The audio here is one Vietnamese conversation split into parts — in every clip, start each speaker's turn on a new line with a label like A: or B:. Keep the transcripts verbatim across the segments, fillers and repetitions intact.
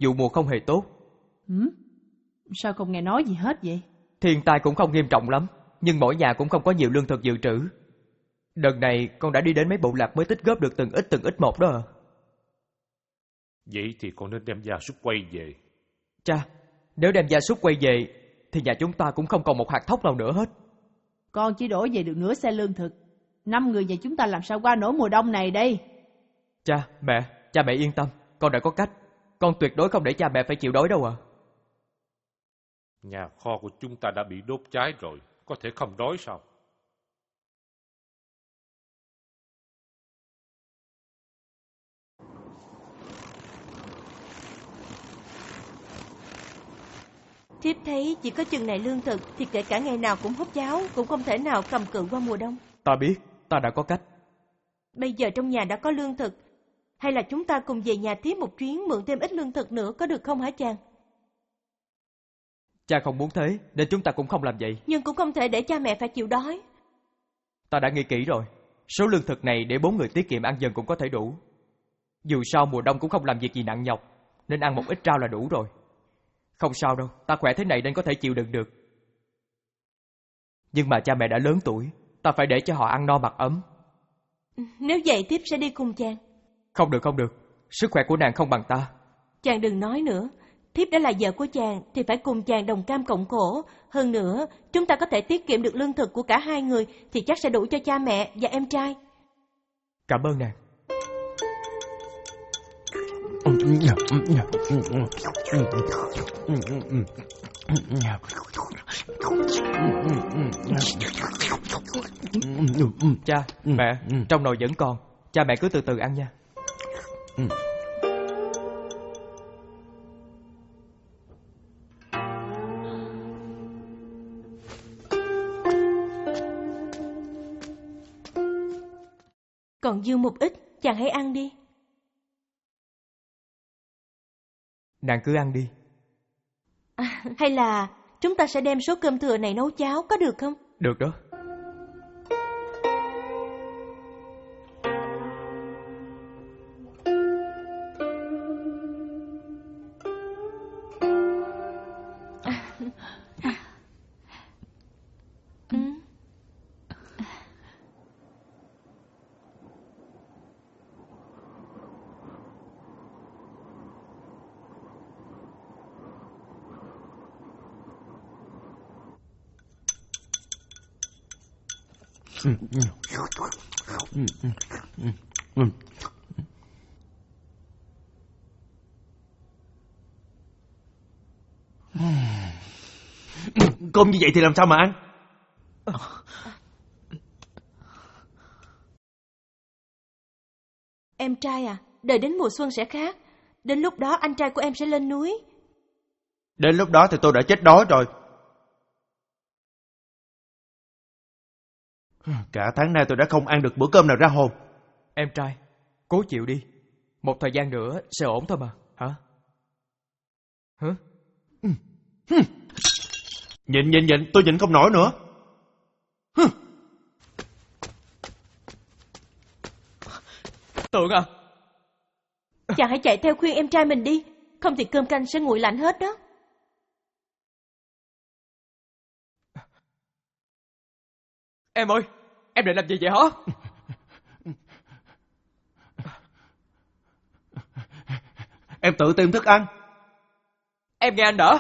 A: vụ mùa không hề tốt.
B: Ừ? Sao không nghe nói gì hết vậy?
A: Thiên tai cũng không nghiêm trọng lắm, nhưng mỗi nhà cũng không có nhiều lương thực dự trữ. Đợt này con đã đi đến mấy bộ lạc mới tích góp được từng ít từng ít một đó à.
C: Vậy thì con nên đem gia súc quay về.
A: Cha, nếu đem gia súc quay về thì nhà chúng ta cũng không còn một hạt thóc nào nữa hết.
B: Con chỉ đổ về được nửa xe lương thực. Năm người nhà chúng ta làm sao qua nổi mùa đông này đây?
A: Cha, mẹ, cha mẹ yên tâm, con đã có cách. Con tuyệt đối không để cha mẹ phải chịu đói đâu à.
C: Nhà kho của chúng ta đã bị đốt cháy rồi, có thể không đói sao?
D: Thiếp thấy chỉ có chừng này lương thực thì kể cả ngày nào cũng hút cháo cũng không thể nào cầm cự qua mùa đông.
A: Ta biết, ta đã có cách.
D: Bây giờ trong nhà đã có lương thực, hay là chúng ta cùng về nhà thiếp một chuyến mượn thêm ít lương thực nữa có được không hả chàng?
A: Cha không muốn thế nên chúng ta cũng không làm vậy.
D: Nhưng cũng không thể để cha mẹ phải chịu đói.
A: Ta đã nghĩ kỹ rồi, số lương thực này để bốn người tiết kiệm ăn dần cũng có thể đủ. Dù sao mùa đông cũng không làm việc gì nặng nhọc, nên ăn một ít rau là đủ rồi. Không sao đâu, ta khỏe thế này nên có thể chịu đựng được. Nhưng mà cha mẹ đã lớn tuổi, ta phải để cho họ ăn no mặc ấm.
D: Nếu vậy thiếp sẽ đi cùng chàng.
A: Không được, không được, sức khỏe của nàng không bằng ta.
D: Chàng đừng nói nữa, thiếp đã là vợ của chàng thì phải cùng chàng đồng cam cộng khổ. Hơn nữa, chúng ta có thể tiết kiệm được lương thực của cả hai người thì chắc sẽ đủ cho cha mẹ và em trai.
A: Cảm ơn nàng. Cha, mẹ, trong nồi vẫn còn. Cha mẹ cứ từ từ ăn nha.
D: Còn dư một ít, chàng hãy ăn đi.
A: Nàng cứ ăn đi.
D: À, hay là chúng ta sẽ đem số cơm thừa này nấu cháo có được không?
A: Được đó.
E: Ừ. Ừ. Ừ. Ừ. Cơm như vậy thì làm sao mà ăn?
D: Em trai à, đợi đến mùa xuân sẽ khác. Đến lúc đó anh trai của em sẽ lên núi.
E: Đến lúc đó thì tôi đã chết đói rồi. Cả tháng nay tôi đã không ăn được bữa cơm nào ra hồn.
A: Em trai, cố chịu đi. Một thời gian nữa sẽ ổn thôi mà, hả? Hả?
E: Nhịn, nhịn, nhịn, tôi nhịn không nổi nữa.
A: Tượng à?
D: Chàng hãy chạy theo khuyên em trai mình đi. Không thì cơm canh sẽ nguội lạnh hết đó.
A: Em ơi, em định làm gì vậy hả?
E: Em tự tìm thức ăn.
A: Em nghe anh đỡ.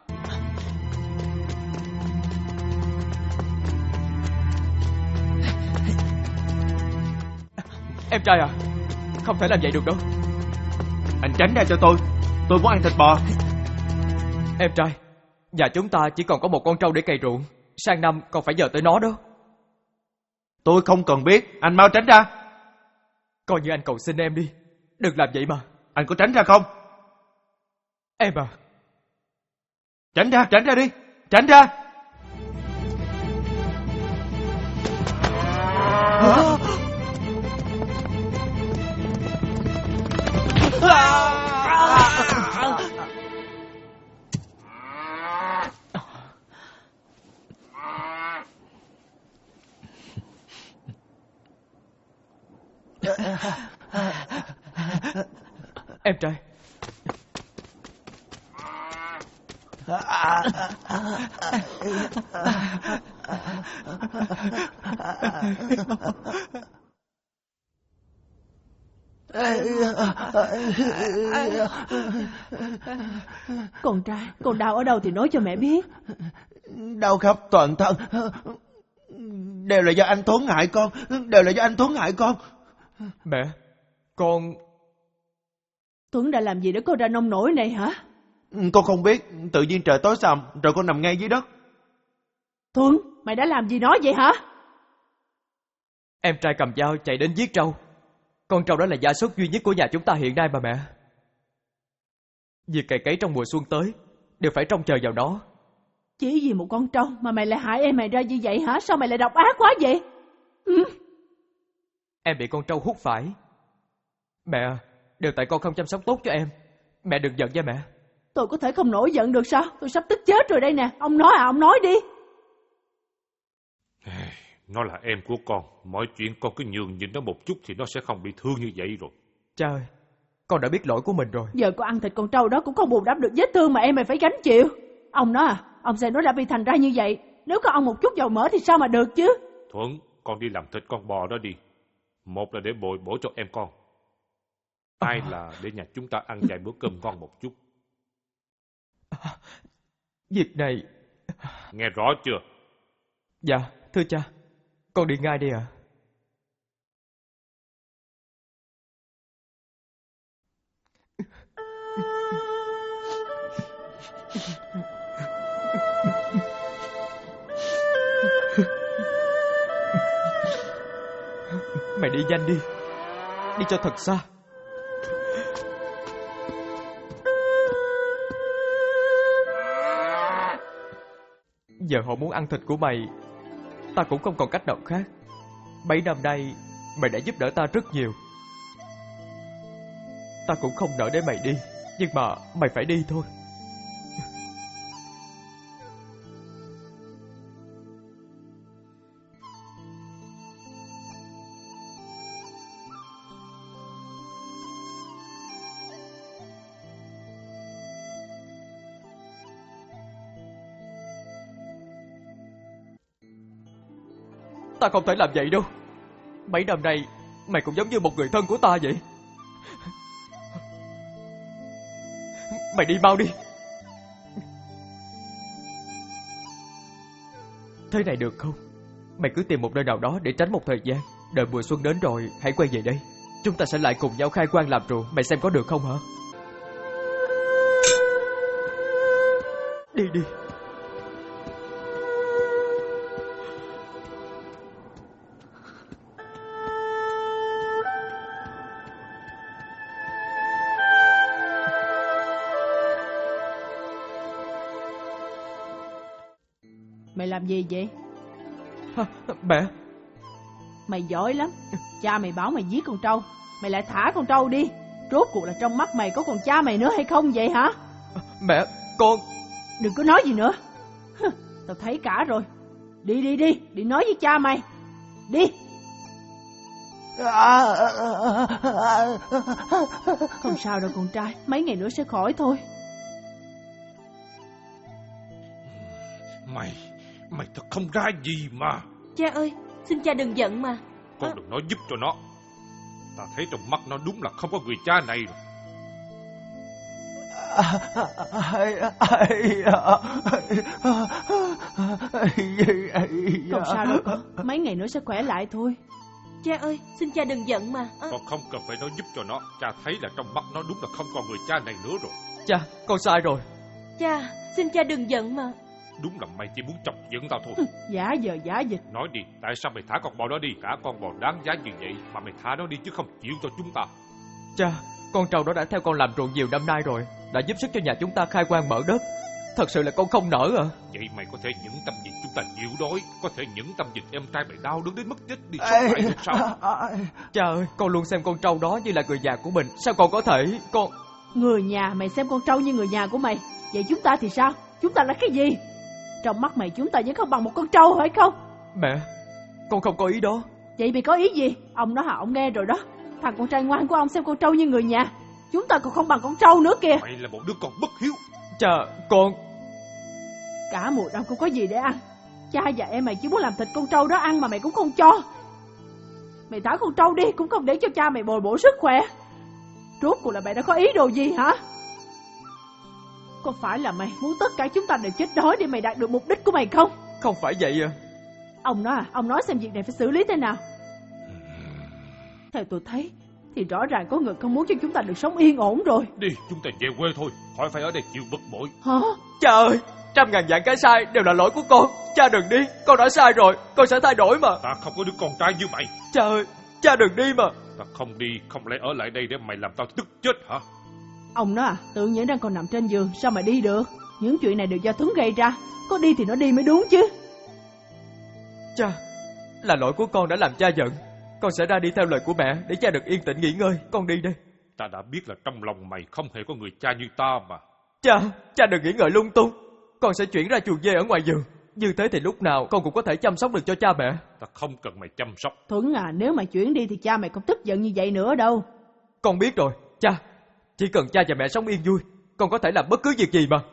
A: Em trai à, không thể làm vậy được đâu.
E: Anh tránh ra cho tôi. Tôi muốn ăn thịt bò.
A: Em trai, nhà chúng ta chỉ còn có một con trâu để cày ruộng. Sang năm còn phải nhờ tới nó đó.
E: Tôi không cần biết. Anh mau tránh ra.
A: Coi như anh cầu xin em đi. Đừng làm vậy mà.
E: Anh có tránh ra không?
A: Em à.
E: Tránh ra, tránh ra đi. Tránh ra.
A: Hả? Em trai,
B: Con trai, con đau ở đâu thì nói cho mẹ biết.
E: Đau khắp toàn thân. Đều là do anh Tuấn hại con. Đều là do anh Tuấn hại con.
A: Mẹ, con...
B: Tuấn đã làm gì để con ra nông nổi này hả?
E: Con không biết. Tự nhiên trời tối sầm rồi con nằm ngay dưới đất.
B: Tuấn, mày đã làm gì nó vậy hả?
A: Em trai cầm dao chạy đến giết trâu. Con trâu đó là gia súc duy nhất của nhà chúng ta hiện nay mà mẹ. Việc cày cấy trong mùa xuân tới đều phải trông chờ vào nó.
B: Chỉ vì một con trâu mà mày lại hại em mày ra như vậy hả? Sao mày lại độc ác quá vậy? Ừ.
A: Em bị con trâu hút phải. Mẹ, đều tại con không chăm sóc tốt cho em. Mẹ đừng giận nha mẹ.
B: Tôi có thể không nổi giận được sao? Tôi sắp tức chết rồi đây nè. Ông nói à, ông nói đi.
C: Nó là em của con. Mọi chuyện con cứ nhường nhịn nó một chút thì nó sẽ không bị thương như vậy rồi.
A: Cha ơi, con đã biết lỗi của mình rồi.
B: Giờ con ăn thịt con trâu đó cũng không bù đắp được vết thương mà em mày phải gánh chịu. Ông nói à, ông xem nó đã bị thành ra như vậy. Nếu có ăn một chút dầu mỡ thì sao mà được chứ?
C: Thuận, con đi làm thịt con bò đó đi. Một là để bồi bổ cho em con. Hai là để nhà chúng ta ăn vài bữa cơm ngon một chút.
A: Việc này...
C: Nghe rõ chưa?
A: Dạ, thưa cha. Con đi ngay đi ạ. À. Mày đi nhanh đi. Đi cho thật xa. Giờ họ muốn ăn thịt của mày, ta cũng không còn cách nào khác. Bảy năm nay mày đã giúp đỡ ta rất nhiều. Ta cũng không nỡ để mày đi, nhưng mà mày phải đi thôi. Ta không thể làm vậy đâu. Mấy năm nay mày cũng giống như một người thân của ta vậy. Mày đi mau đi. Thế này được không? Mày cứ tìm một nơi nào đó để tránh một thời gian. Đợi mùa xuân đến rồi hãy quay về đây. Chúng ta sẽ lại cùng nhau khai quang làm ruộng. Mày xem có được không hả? Đi đi.
B: Mày làm gì vậy?
A: À, mẹ.
B: Mày giỏi lắm. Cha mày bảo mày giết con trâu, mày lại thả con trâu đi. Rốt cuộc là trong mắt mày có còn cha mày nữa hay không vậy hả?
A: Mẹ, con...
B: Đừng có nói gì nữa. Tao thấy cả rồi. Đi đi đi, đi nói với cha mày. Đi. Không sao đâu con trai, mấy ngày nữa sẽ khỏi thôi.
C: Mày, mày thật không ra gì mà.
D: Cha ơi, xin cha đừng giận mà.
C: Con
D: à...
C: đừng nói giúp cho nó. Ta thấy trong mắt nó đúng là không có người cha này rồi.
B: Không sao đâu con, mấy ngày nữa sẽ khỏe lại thôi.
D: Cha ơi, xin cha đừng giận mà. à...
C: Con không cần phải nói giúp cho nó. Cha thấy là trong mắt nó đúng là không còn người cha này nữa rồi.
A: Cha, con sai rồi.
D: Cha, xin cha đừng giận mà.
C: Đúng là mày chỉ muốn chọc giận tao thôi.
B: Giả giờ giả dịch.
C: Nói đi, tại sao mày thả con bò đó đi? Cả con bò đáng giá như vậy mà mày thả nó đi chứ không chịu cho chúng ta.
A: Cha, con trâu đó đã theo con làm ruộng nhiều năm nay rồi, đã giúp sức cho nhà chúng ta khai quang mở đất. Thật sự là con không nỡ à.
C: Vậy mày có thể nhẫn tâm việc chúng ta chịu đói, có thể nhẫn tâm việc em trai mày đau đớn đến mất chết đi sống lại được sao?
A: Cha ơi, con luôn xem con trâu đó như là người nhà của mình. Sao con có thể... Con...
B: Người nhà, mày xem con trâu như người nhà của mày. Vậy chúng ta thì sao? Chúng ta là cái gì? Trong mắt mày chúng ta vẫn không bằng một con trâu phải không?
A: Mẹ, con không có ý đó.
B: Vậy mày có ý gì? Ông nói hả, ông nghe rồi đó. Thằng con trai ngoan của ông xem con trâu như người nhà. Chúng ta còn không bằng con trâu nữa kìa.
C: Mày là một đứa con bất hiếu.
A: Cha, con...
B: Cả mùa đông không có gì để ăn. Cha và em mày chỉ muốn làm thịt con trâu đó ăn mà mày cũng không cho. Mày thả con trâu đi cũng không để cho cha mày bồi bổ sức khỏe. Rốt cuộc là mày đã có ý đồ gì hả? Có phải là mày muốn tất cả chúng ta đều chết đói để mày đạt được mục đích của mày không?
A: Không phải vậy à.
B: Ông nói à, ông nói xem việc này phải xử lý thế nào. Theo tôi thấy thì rõ ràng có người không muốn cho chúng ta được sống yên ổn rồi.
C: Đi, chúng ta về quê thôi, khỏi phải ở đây chịu bực bội.
B: Hả?
A: Cha ơi, trăm ngàn vạn cái sai đều là lỗi của con. Cha đừng đi, con đã sai rồi, con sẽ thay đổi mà.
C: Ta không có đứa con trai như mày.
A: Cha ơi, cha đừng đi mà.
C: Ta không đi, không lẽ ở lại đây để mày làm tao tức chết hả?
B: Ông nói à, tự nhiên đang còn nằm trên giường, sao mà đi được? Những chuyện này đều do Tuấn gây ra, có đi thì nó đi mới đúng chứ.
A: Cha, là lỗi của con đã làm cha giận. Con sẽ ra đi theo lời của mẹ để cha được yên tĩnh nghỉ ngơi. Con đi đây.
C: Ta đã biết là trong lòng mày không hề có người cha như ta mà.
A: Cha, cha đừng nghĩ ngợi lung tung. Con sẽ chuyển ra chuồng dê ở ngoài vườn. Như thế thì lúc nào con cũng có thể chăm sóc được cho cha mẹ.
C: Ta không cần mày chăm sóc.
B: Tuấn à, nếu mà chuyển đi thì cha mày không tức giận như vậy nữa đâu.
A: Con biết rồi, cha. Chỉ cần cha và mẹ sống yên vui, con có thể làm bất cứ việc gì mà.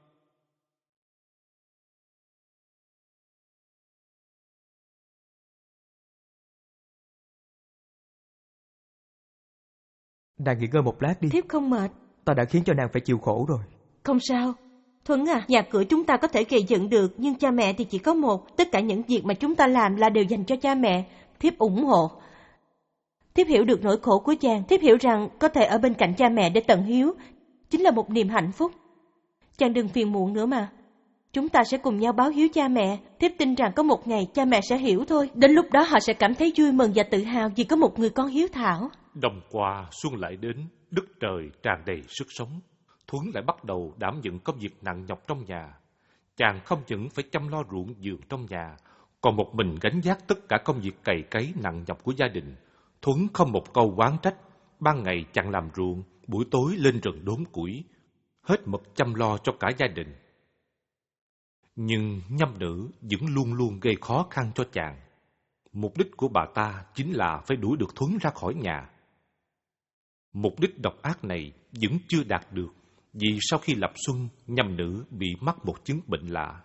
A: Nàng nghỉ ngơi một lát đi.
D: Thiếp không mệt.
A: Ta đã khiến cho nàng phải chịu khổ rồi.
D: Không sao. Thuấn à, nhà cửa chúng ta có thể gây dựng được, nhưng cha mẹ thì chỉ có một. Tất cả những việc mà chúng ta làm là đều dành cho cha mẹ. Thiếp ủng hộ. Thiếp hiểu được nỗi khổ của chàng. Thiếp hiểu rằng có thể ở bên cạnh cha mẹ để tận hiếu chính là một niềm hạnh phúc. Chàng đừng phiền muộn nữa mà. Chúng ta sẽ cùng nhau báo hiếu cha mẹ. Thiếp tin rằng có một ngày cha mẹ sẽ hiểu thôi. Đến lúc đó họ sẽ cảm thấy vui mừng và tự hào vì có một người con hiếu thảo.
C: Đông qua xuân lại đến, đất trời tràn đầy sức sống. Thuấn lại bắt đầu đảm nhận công việc nặng nhọc trong nhà. Chàng không những phải chăm lo ruộng vườn trong nhà, còn một mình gánh vác tất cả công việc cày cấy nặng nhọc của gia đình. Thuấn không một câu oán trách. Ban ngày chàng làm ruộng, buổi tối lên rừng đốn củi, hết mực chăm lo cho cả gia đình. Nhưng nhâm nữ vẫn luôn luôn gây khó khăn cho chàng. Mục đích của bà ta chính là phải đuổi được Thuấn ra khỏi nhà. Mục đích độc ác này vẫn chưa đạt được, vì sau khi lập xuân, nhâm nữ bị mắc một chứng bệnh lạ.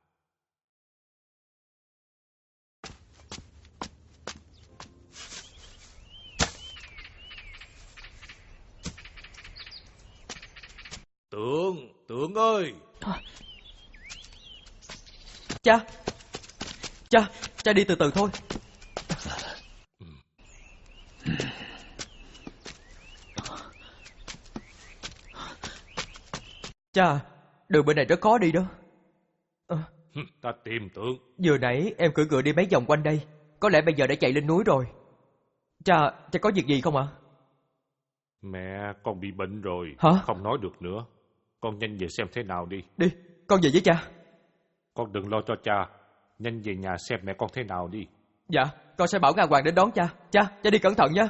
C: Tượng, Tượng ơi!
A: Cha! Cha! Cha đi từ từ thôi. Cha, đường bên này rất khó đi đó. À,
C: Ta tìm Tượng.
A: vừa nãy em cưỡi ngựa đi mấy vòng quanh đây. Có lẽ bây giờ đã chạy lên núi rồi. Cha, cha có việc gì không ạ?
C: Mẹ con bị bệnh rồi.
A: Hả?
C: Không nói được nữa. Con nhanh về xem thế nào đi.
A: Đi, con về với cha.
C: Con đừng lo cho cha. Nhanh về nhà xem mẹ con thế nào đi.
A: Dạ, con sẽ bảo Nga Hoàng đến đón cha. Cha, cha đi cẩn thận nha.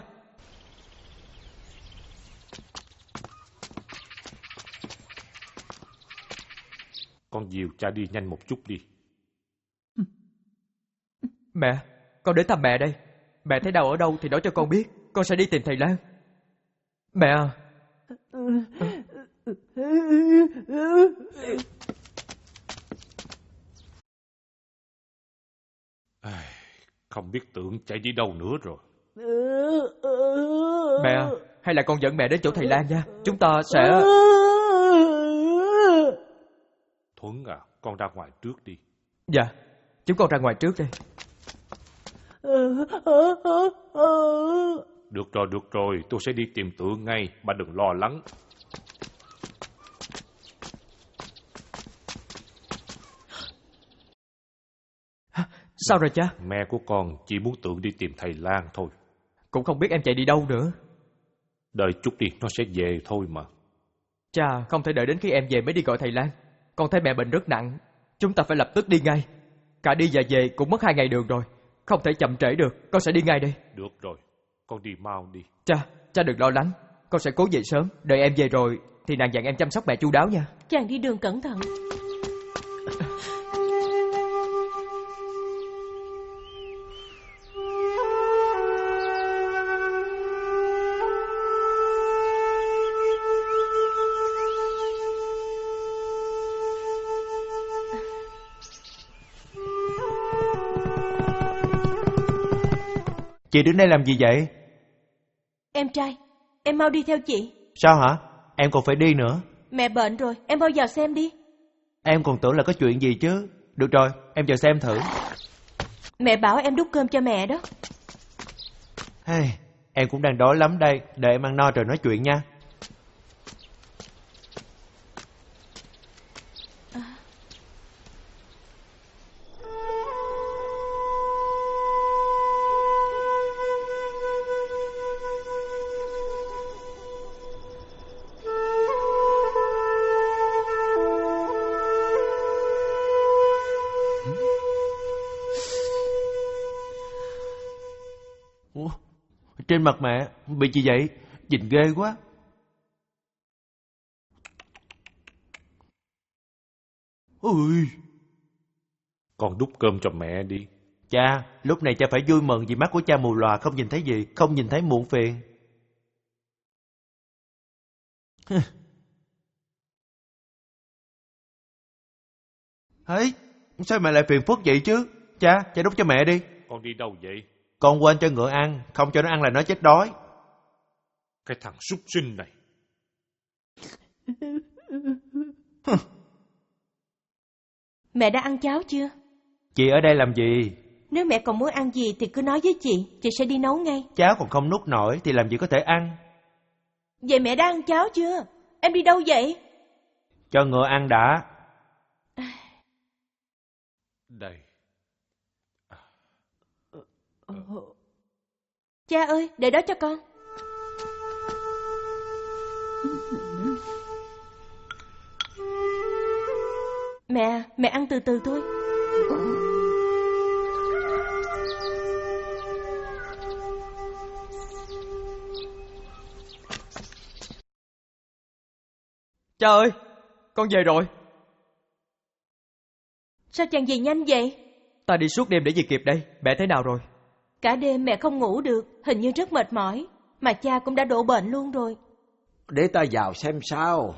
C: Con dìu cha đi nhanh một chút đi.
A: Mẹ, con đến thăm mẹ đây. Mẹ thấy đau ở đâu thì nói cho con biết. Con sẽ đi tìm thầy Lan. Mẹ à.
C: Ai, không biết Tượng chạy đi đâu nữa rồi.
A: Mẹ à, hay là con dẫn mẹ đến chỗ thầy Lan nha. Chúng ta sẽ...
C: Thuấn à, con ra ngoài trước đi.
A: Dạ, chúng con ra ngoài trước đây.
C: Được rồi, được rồi, tôi sẽ đi tìm Tượng ngay, bà đừng lo lắng.
A: Sao rồi cha?
C: Mẹ của con chỉ muốn Tượng đi tìm thầy Lan thôi.
A: Cũng không biết em chạy đi đâu nữa.
C: Đợi chút đi, nó sẽ về thôi mà.
A: Cha, không thể đợi đến khi em về mới đi gọi thầy Lan. Con thấy mẹ bệnh rất nặng. Chúng ta phải lập tức đi ngay. Cả đi và về cũng mất hai ngày đường rồi. Không thể chậm trễ được, con sẽ đi ngay đây.
C: Được rồi, con đi mau đi.
A: Cha, cha đừng lo lắng. Con sẽ cố về sớm. Đợi em về rồi thì nàng dặn em chăm sóc mẹ chu đáo nha.
D: Chàng đi đường cẩn thận.
E: Chị đứng đây làm gì vậy?
D: Em trai, em mau đi theo chị.
E: Sao hả? Em còn phải đi nữa.
D: Mẹ bệnh rồi, em mau vào xem đi.
E: Em còn tưởng là có chuyện gì chứ. Được rồi, em vào xem thử.
D: Mẹ bảo em đút cơm cho mẹ đó.
E: Hey, em cũng đang đói lắm đây. Đợi em ăn no rồi nói chuyện nha. Ủa, trên mặt mẹ bị gì vậy? Nhìn ghê quá. Ui,
C: Con đút cơm cho mẹ đi.
E: cha, lúc này cha phải vui mừng vì mắt của cha mù lòa không nhìn thấy gì, không nhìn thấy muộn phiền. Ấy, sao mẹ lại phiền phức vậy chứ? Cha, cha đút cho mẹ đi.
C: Con đi đâu vậy?
E: Con quên cho ngựa ăn, không cho nó ăn là nó chết đói.
C: Cái thằng súc sinh này.
D: Mẹ đã ăn cháo chưa?
E: Chị ở đây làm gì?
D: Nếu mẹ còn muốn ăn gì thì cứ nói với chị, chị sẽ đi nấu ngay.
E: Cháo còn không nuốt nổi thì làm gì có thể ăn.
D: Vậy mẹ đã ăn cháo chưa? Em đi đâu vậy?
E: Cho ngựa ăn đã.
C: Đây.
D: Cha ơi, để đó cho con. Mẹ, mẹ ăn từ từ thôi.
A: Cha ơi, con về rồi.
D: Sao chàng về nhanh vậy?
A: Ta đi suốt đêm để về kịp đây. Mẹ thế nào rồi?
D: Cả đêm mẹ không ngủ được, hình như rất mệt mỏi. Mà cha cũng đã đổ bệnh luôn rồi.
F: Để ta vào xem sao.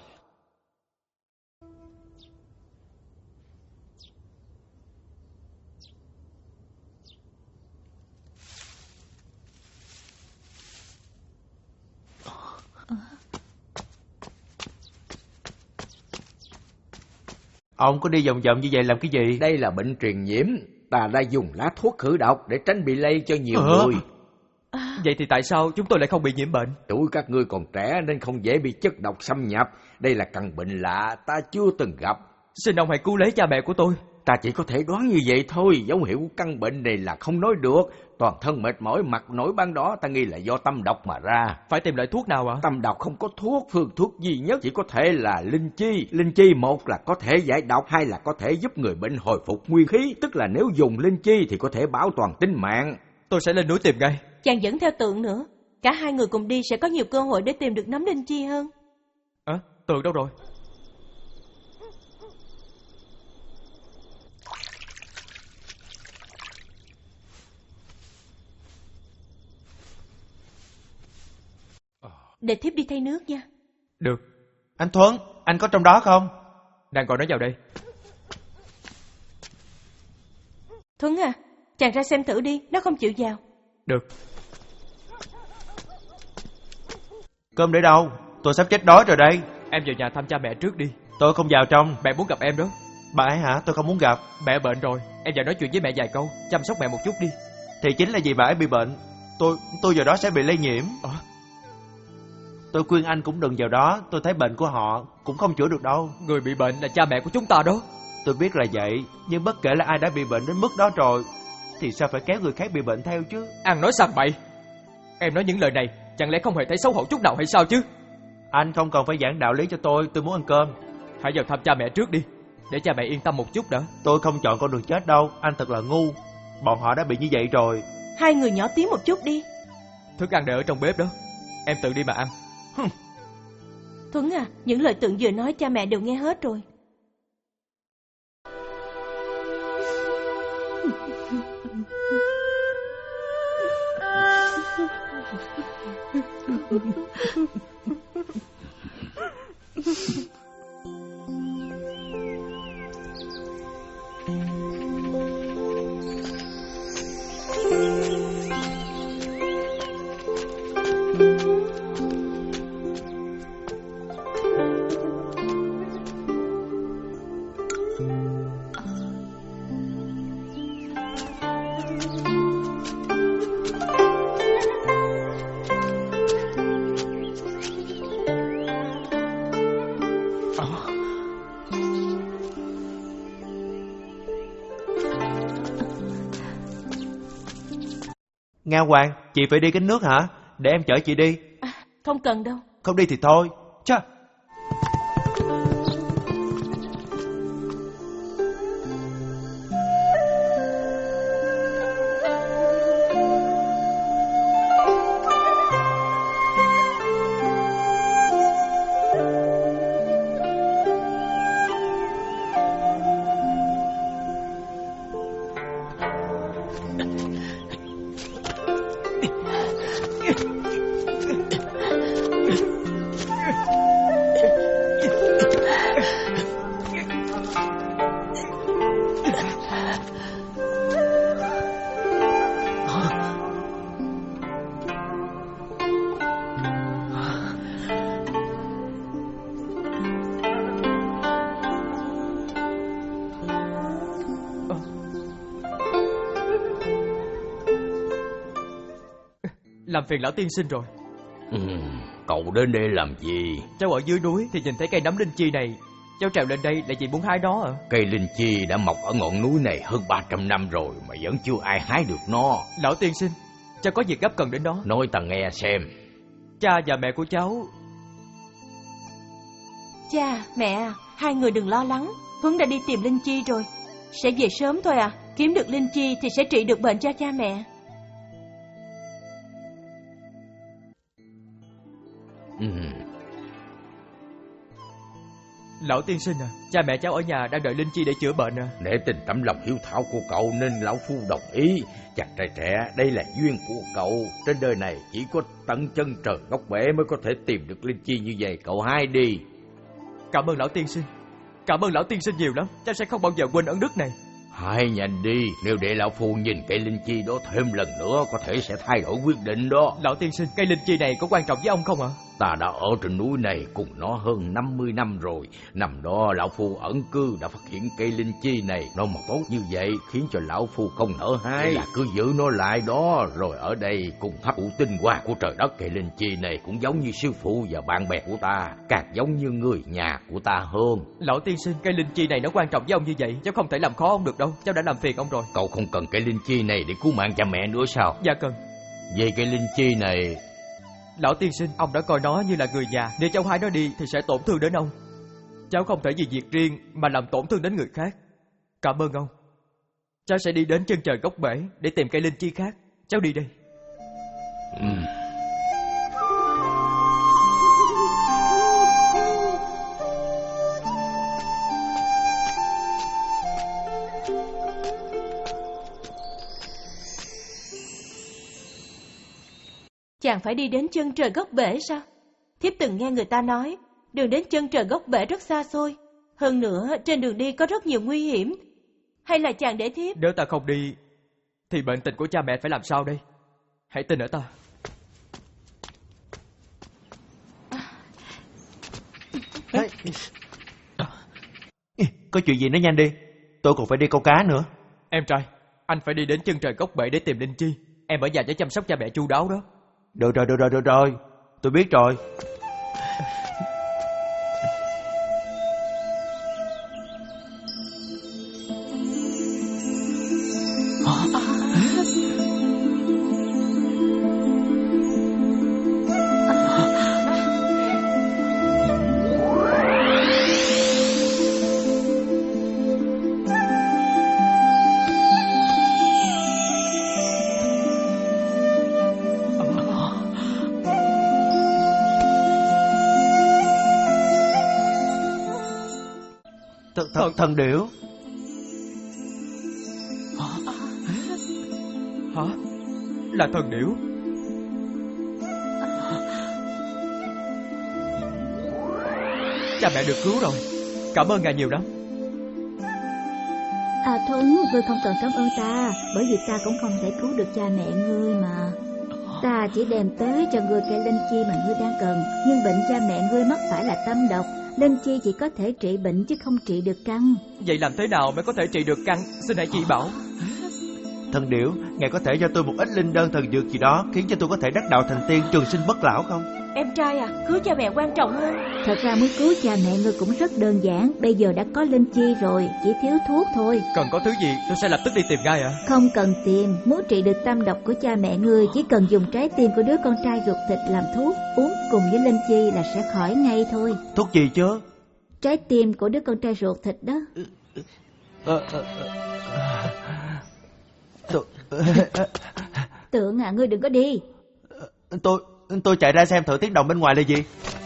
E: Ông có đi vòng vòng như vậy làm cái gì?
F: Đây là bệnh truyền nhiễm. Ta đã dùng lá thuốc khử độc để tránh bị lây cho nhiều
E: Ờ.
F: người.
A: Vậy thì tại sao chúng tôi lại không bị nhiễm bệnh?
F: Tuổi các ngươi còn trẻ nên không dễ bị chất độc xâm nhập. Đây là căn bệnh lạ ta chưa từng gặp.
A: Xin ông hãy cứu lấy cha mẹ của tôi.
F: Ta chỉ có thể đoán như vậy thôi. Dấu hiệu của căn bệnh này là không nói được. Toàn thân mệt mỏi, mặt nổi ban đỏ, ta nghi là do tâm độc mà ra.
A: Phải tìm loại thuốc nào ạ?
F: Tâm độc không có thuốc, phương thuốc duy nhất chỉ có thể là linh chi. Linh chi một là có thể giải độc, hai là có thể giúp người bệnh hồi phục nguyên khí. Tức là nếu dùng linh chi thì có thể bảo toàn tính mạng.
A: Tôi sẽ lên núi tìm ngay.
D: Chàng dẫn theo Tượng nữa. Cả hai người cùng đi sẽ có nhiều cơ hội để tìm được nấm linh chi hơn.
A: À, Tượng đâu rồi?
D: Để thiếp đi thay nước nha.
A: Được.
E: Anh Thuấn, anh có trong đó không?
A: Đang gọi nó vào đây.
D: Thuấn à, chàng ra xem thử đi, nó không chịu vào.
A: Được.
E: Cơm để đâu? Tôi sắp chết đói rồi đây.
A: Em vào nhà thăm cha mẹ trước đi.
E: Tôi không vào trong.
A: Mẹ muốn gặp em đó.
E: Bà ấy hả? Tôi không muốn gặp.
A: Mẹ bệnh rồi. Em vào nói chuyện với mẹ vài câu. Chăm sóc mẹ một chút đi.
E: Thì chính là vì bà ấy bị bệnh. Tôi tôi vào đó sẽ bị lây nhiễm.
A: À,
E: Tôi khuyên anh cũng đừng vào đó. Tôi thấy bệnh của họ cũng không chữa được đâu.
A: người bị bệnh là cha mẹ của chúng ta đó.
E: Tôi biết là vậy. Nhưng bất kể là ai đã bị bệnh đến mức đó rồi thì sao phải kéo người khác bị bệnh theo chứ?
A: Ăn nói sằng bậy. Em nói những lời này chẳng lẽ không hề thấy xấu hổ chút nào hay sao chứ?
E: Anh không cần phải giảng đạo lý cho tôi. Tôi muốn ăn cơm.
A: Hãy vào thăm cha mẹ trước đi, để cha mẹ yên tâm một chút đã.
E: Tôi không chọn con đường chết đâu. Anh thật là ngu. Bọn họ đã bị như vậy rồi.
D: Hai người nhỏ tiếng một chút đi.
A: Thức ăn để ở trong bếp đó. Em tự đi mà ăn.
D: Thuấn à, những lời Tượng vừa nói cha mẹ đều nghe hết rồi.
E: Nga Hoàng, chị phải đi gánh nước hả? Để em chở chị đi.
D: À, không cần đâu.
E: Không đi thì thôi. Chà.
A: Làm phiền lão tiên sinh rồi.
F: Ừ, cậu đến đây làm gì?
A: Cháu ở dưới núi thì nhìn thấy cây nấm linh chi này, cháu trèo lên đây là vì muốn hái nó à?
F: Cây linh chi đã mọc ở ngọn núi này hơn ba trăm năm rồi mà vẫn chưa ai hái được nó.
A: Lão tiên sinh, cháu có việc gấp cần đến nó.
F: Nói ta nghe xem.
A: Cha và mẹ của cháu...
D: Cha, mẹ à, hai người đừng lo lắng. Thuấn đã đi tìm linh chi rồi. Sẽ về sớm thôi à. Kiếm được linh chi thì sẽ trị được bệnh cho cha mẹ.
F: Ừ.
A: Lão tiên sinh à, cha mẹ cháu ở nhà đang đợi linh chi để chữa bệnh à.
F: Để tình tấm lòng hiếu thảo của cậu nên lão phu đồng ý. Chàng trai trẻ, đây là duyên của cậu. Trên đời này chỉ có tận chân trời góc bể mới có thể tìm được linh chi như vậy. Cậu hái đi.
A: Cảm ơn lão tiên sinh. Cảm ơn lão tiên sinh nhiều lắm. Cháu sẽ không bao giờ quên ân đức này.
F: Hãy nhanh đi. Nếu để lão phu nhìn cây linh chi đó thêm lần nữa, có thể sẽ thay đổi quyết định đó.
A: Lão tiên sinh, cây linh chi này có quan trọng với ông không ạ?
F: Ta đã ở trên núi này cùng nó hơn năm mươi năm rồi. Năm đó lão phu ẩn cư đã phát hiện cây linh chi này nó mọc tốt như vậy, khiến cho lão phu không nỡ hái, là cứ giữ nó lại đó. Rồi ở đây cùng hấp thụ tinh hoa của trời đất. Cây linh chi này cũng giống như sư phụ và bạn bè của ta, càng giống như người nhà của ta hơn.
A: Lão tiên sinh, cây linh chi này nó quan trọng với ông như vậy, cháu không thể làm khó ông được đâu. Cháu đã làm phiền ông rồi.
F: Cậu không cần cây linh chi này để cứu mạng cha mẹ nữa sao?
A: Dạ cần.
F: Về cây linh chi này...
A: Lão tiên sinh, ông đã coi nó như là người nhà. Nếu cháu hái nó đi thì sẽ tổn thương đến ông. Cháu không thể vì việc riêng mà làm tổn thương đến người khác. Cảm ơn ông. Cháu sẽ đi đến chân trời góc bể để tìm cây linh chi khác. Cháu đi đây.
F: Ừ.
D: Chàng phải đi đến chân trời góc bể sao? Thiếp từng nghe người ta nói, đường đến chân trời góc bể rất xa xôi. Hơn nữa, trên đường đi có rất nhiều nguy hiểm. Hay là chàng để thiếp?
A: Nếu ta không đi, thì bệnh tình của cha mẹ phải làm sao đây? Hãy tin ở ta.
E: Có chuyện gì nói nhanh đi. Tôi còn phải đi câu cá nữa.
A: Em trai, anh phải đi đến chân trời góc bể để tìm linh chi. Em ở nhà để chăm sóc cha mẹ chu đáo đó.
E: Được rồi, được rồi, được rồi. Tôi biết rồi. Thần, thần điểu.
A: Hả? Là thần điểu? Cha mẹ được cứu rồi. Cảm ơn ngài nhiều lắm.
G: À Thuấn, ngươi không cần cảm ơn ta, bởi vì ta cũng không thể cứu được cha mẹ ngươi mà. Ta chỉ đem tới cho ngươi cây linh chi mà ngươi đang cần, nhưng bệnh cha mẹ ngươi mắc phải là tâm độc. Linh chi chỉ có thể trị bệnh chứ không trị được căn.
A: Vậy làm thế nào mới có thể trị được căn? Xin hãy chỉ bảo.
E: Thần điểu, ngài có thể cho tôi một ít linh đơn thần dược gì đó khiến cho tôi có thể đắc đạo thành tiên, trường sinh bất lão không?
D: Em trai à, cứu cha mẹ quan trọng hơn.
G: Thật ra muốn cứu cha mẹ ngươi cũng rất đơn giản. Bây giờ đã có linh chi rồi, chỉ thiếu thuốc thôi.
A: Cần có thứ gì tôi sẽ lập tức đi tìm ngay ạ.
G: Không cần tìm. Muốn trị được tâm độc của cha mẹ ngươi, chỉ cần dùng trái tim của đứa con trai ruột thịt làm thuốc, uống cùng với linh chi là sẽ khỏi ngay thôi.
E: Thuốc gì chứ?
G: Trái tim của đứa con trai ruột thịt đó.
E: Ờ, ờ, tôi...
G: Tượng à, ngươi đừng có đi.
E: Tôi tôi chạy ra xem thử tiếng động bên ngoài là gì.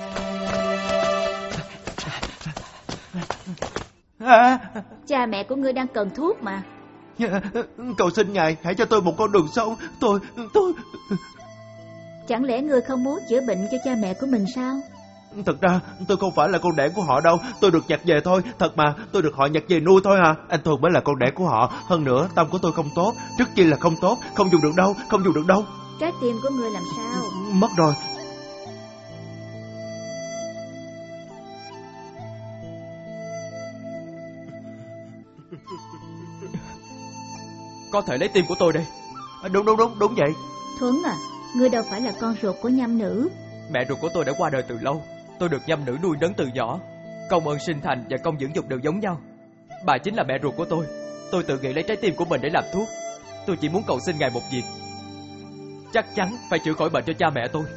E: À,
G: cha mẹ của ngươi đang cần thuốc mà.
E: Cầu xin ngài hãy cho tôi một con đường sống. Tôi tôi
G: Chẳng lẽ ngươi không muốn chữa bệnh cho cha mẹ của mình sao?
E: Thực ra tôi không phải là con đẻ của họ đâu. Tôi được nhặt về thôi. Thật mà, tôi được họ nhặt về nuôi thôi à. Anh Thuần mới là con đẻ của họ. Hơn nữa tâm của tôi không tốt. Trước chi là không tốt. Không dùng được đâu. Không dùng được đâu.
G: Trái tim của ngươi làm sao?
E: Mất rồi.
A: Có thể lấy tim của tôi đây.
E: Đúng đúng đúng đúng vậy.
G: Thuấn à, ngươi đâu phải là con ruột của nhâm nữ.
A: Mẹ ruột của tôi đã qua đời từ lâu. Tôi được nhâm nữ nuôi nấng từ nhỏ. Công ơn sinh thành và công dưỡng dục đều giống nhau. Bà chính là mẹ ruột của tôi. Tôi tự nghĩ lấy trái tim của mình để làm thuốc. Tôi chỉ muốn cầu xin ngài một việc. Chắc chắn phải chữa khỏi bệnh cho cha mẹ tôi.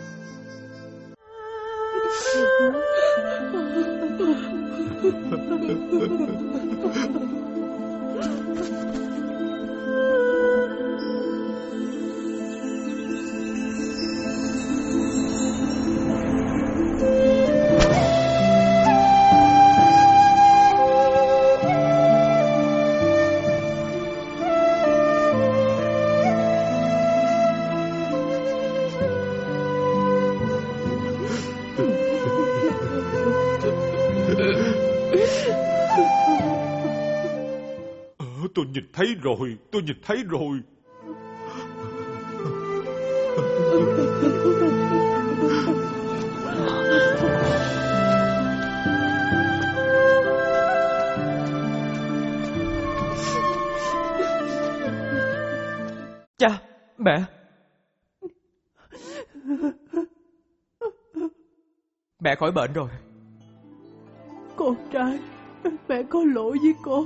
C: Tôi nhìn thấy rồi, tôi nhìn thấy rồi.
A: Cha, mẹ. Mẹ khỏi bệnh rồi.
B: Con trai, mẹ có lỗi với con.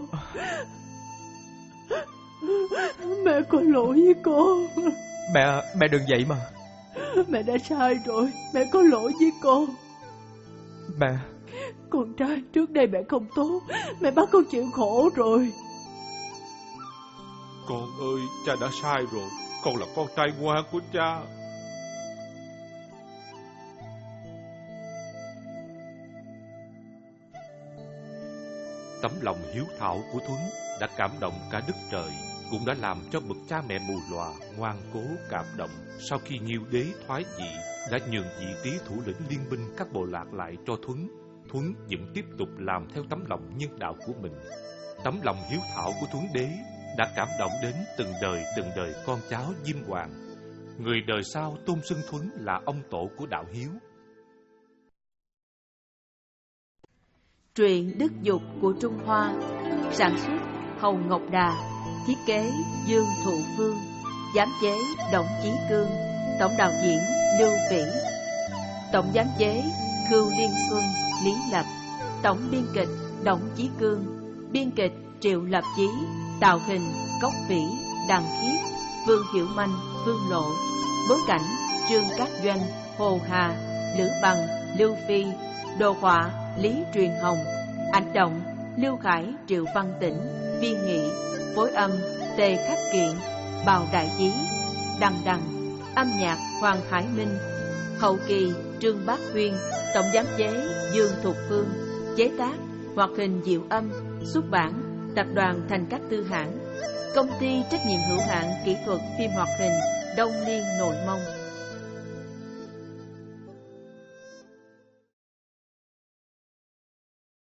B: Mẹ có lỗi với con.
A: Mẹ, mẹ đừng vậy mà.
B: Mẹ đã sai rồi, mẹ có lỗi với con.
A: Mẹ.
B: Con trai, trước đây mẹ không tốt, mẹ bắt con chịu khổ rồi.
C: Con ơi, cha đã sai rồi. Con là con trai ngoan của cha. Tấm lòng hiếu thảo của Thuấn đã cảm động cả đất trời, cũng đã làm cho bậc cha mẹ mù lòa ngoan cố cảm động. Sau khi Nhiêu đế thoái vị, đã nhường vị trí thủ lĩnh liên minh các bộ lạc lại cho Thuấn. Thuấn vẫn tiếp tục làm theo tấm lòng nhân đạo của mình. Tấm lòng hiếu thảo của Thuấn đế đã cảm động đến từng đời từng đời con cháu Diêm Hoàng. Người đời sau tôn xưng Thuấn là ông tổ của đạo hiếu.
H: Truyện Đức Dục của Trung Hoa. Sản xuất Hồng Ngọc Đà. Thiết kế Dương Thụ Phương. Giám chế Đổng Chí Cương. Tổng đạo diễn Lưu Vĩ. Tổng giám chế Khưu Liên Xuân, Lý Lập. Tổng biên kịch Đổng Chí Cương. Biên kịch Triệu Lập Chí. Tạo hình Cốc Vĩ, Đằng Khiết, Vương Hiểu Manh, Vương Lộ. Bối cảnh Trương Cát Doanh, Hồ Hà, Lữ Bằng, Lưu Phi. Đồ họa Lý Truyền Hồng. Ảnh động Lưu Khải, Triệu Văn Tĩnh, Viên Nghị. Phối âm Tề Khắc Kiện, Bào Đại Chí, Đằng Đằng. Âm nhạc Hoàng Hải Minh. Hậu kỳ Trương Bác Huyên. Tổng giám chế Dương Thục Phương. Chế tác Hoạt hình Diệu Âm. Xuất bản Tập đoàn Thành Các Tư Hãng. Công ty trách nhiệm hữu hạn kỹ thuật phim hoạt hình Đông Liên Nội Mông.